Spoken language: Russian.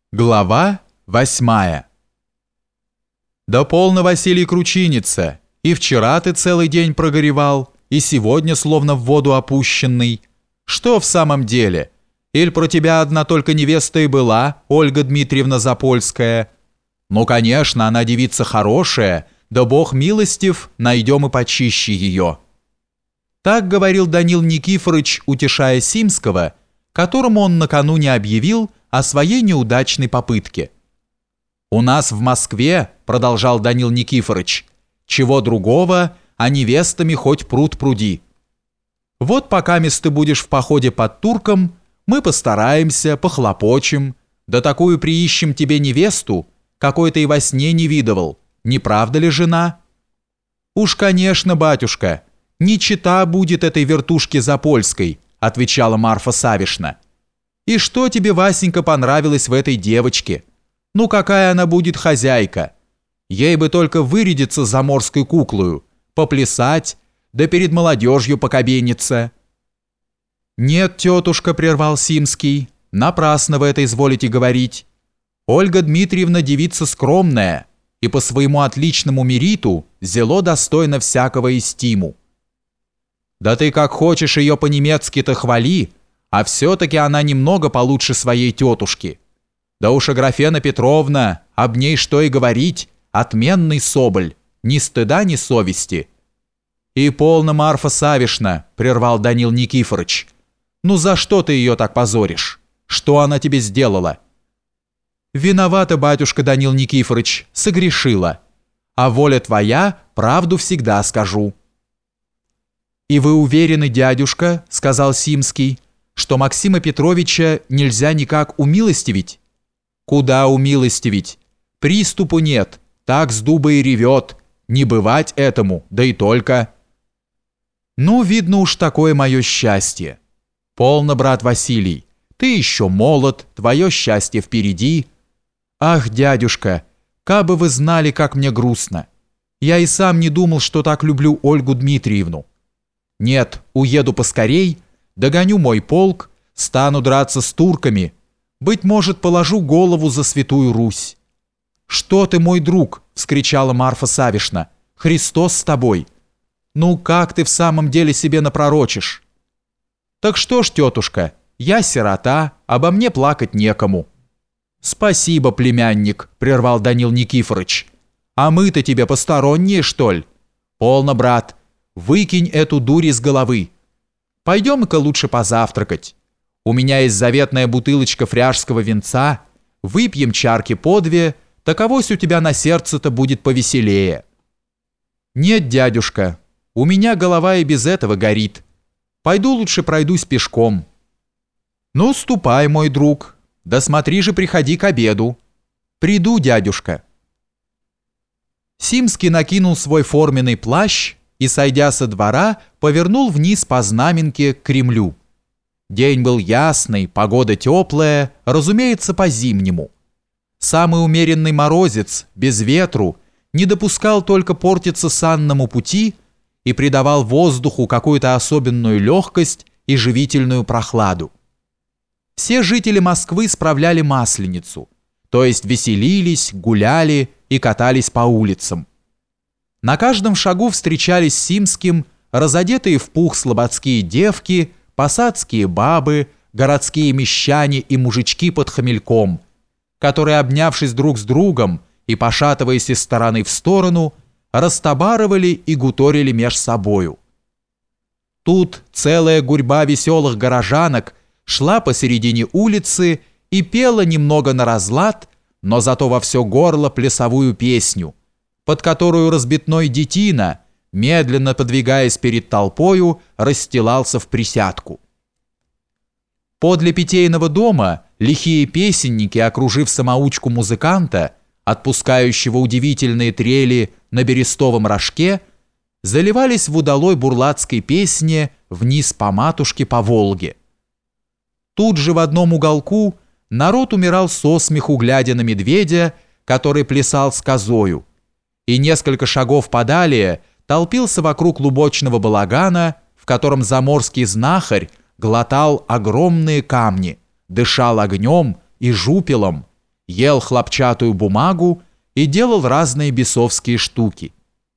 Глава 8. Да полно, Василий Кручиница, и вчера ты целый день прогоревал, и сегодня словно в воду опущенный. Что в самом деле? Иль про тебя одна только невеста и была, Ольга Дмитриевна Запольская? Ну, конечно, она девица хорошая, да Бог милостив, найдем и почище ее. Так говорил Данил Никифорыч, утешая Симского, которому он накануне объявил о своей неудачной попытке. «У нас в Москве, — продолжал Данил Никифорыч, — чего другого, а невестами хоть пруд пруди. Вот покамест ты будешь в походе под турком, мы постараемся, похлопочем, да такую приищем тебе невесту, какой ты и во сне не видывал, не правда ли, жена?» «Уж, конечно, батюшка, не чета будет этой вертушке Запольской, — отвечала Марфа Савишна. «И что тебе, Васенька, понравилось в этой девочке? Ну, какая она будет хозяйка? Ей бы только вырядиться заморской куклою, поплясать, да перед молодежью покобениться». «Нет, тетушка, — прервал Симский, — напрасно вы это изволите говорить. Ольга Дмитриевна девица скромная, и по своему отличному мериту зело достойна всякого эстиму. Да ты как хочешь ее по-немецки-то хвали, а все-таки она немного получше своей тетушки. Да уж Аграфена Петровна, об ней что и говорить, отменный соболь, ни стыда, ни совести». «И полно, Марфа Савишна, — прервал Данил Никифорыч, — ну за что ты ее так позоришь? Что она тебе сделала?» «Виновата, батюшка Данил Никифорыч, согрешила. А воля твоя, правду всегда скажу». «И вы уверены, дядюшка, — сказал Симский, — что Максима Петровича нельзя никак умилостивить?» «Куда умилостивить? Приступу нет, так с дуба и ревет, не бывать этому, да и только». «Ну, видно уж такое мое счастье. Полно, брат Василий, ты еще молод, твое счастье впереди. Ах, дядюшка, кабы вы знали, как мне грустно. Я и сам не думал, что так люблю Ольгу Дмитриевну. Нет, уеду поскорей, догоню мой полк, стану драться с турками, быть может, положу голову за Святую Русь». «Что ты, мой друг!» — вскричала Марфа Савишна. «Христос с тобой! Ну, как ты в самом деле себе напророчишь?» «Так что ж, тетушка, я сирота, обо мне плакать некому». «Спасибо, племянник», — прервал Данил Никифорыч. «А мы-то тебе посторонние, что ли? Полно, брат, выкинь эту дурь из головы. Пойдем-ка лучше позавтракать. У меня есть заветная бутылочка фряжского винца, выпьем чарки по две, таковось у тебя на сердце-то будет повеселее». «Нет, дядюшка, у меня голова и без этого горит. Пойду лучше пройдусь пешком». «Ну, ступай, мой друг, да смотри же, приходи к обеду». «Приду, дядюшка». Симский накинул свой форменный плащ и, сойдя со двора, повернул вниз по знаменке к Кремлю. День был ясный, погода теплая, разумеется, по-зимнему. Самый умеренный морозец, без ветру, не допускал только портиться санному пути и придавал воздуху какую-то особенную легкость и живительную прохладу. Все жители Москвы справляли Масленицу, то есть веселились, гуляли и катались по улицам. На каждом шагу встречались Симским разодетые в пух слободские девки, посадские бабы, городские мещане и мужички под хмельком, которые, обнявшись друг с другом и пошатываясь из стороны в сторону, растобарывали и гуторили меж собою. Тут целая гурьба веселых горожанок шла посередине улицы и пела немного на разлад, но зато во все горло плясовую песню, под которую разбитной детина, медленно подвигаясь перед толпою, расстилался в присядку. Подле питейного дома лихие песенники, окружив самоучку музыканта, отпускающего удивительные трели на берестовом рожке, заливались в удалой бурлацкой песне вниз по матушке по Волге. Тут же в одном уголку народ умирал со смеху, глядя на медведя, который плясал с козою, и несколько шагов подалее толпился вокруг лубочного балагана, в котором заморский знахарь глотал огромные камни, дышал огнем и жупелом ел хлопчатую бумагу и делал разные бесовские штуки.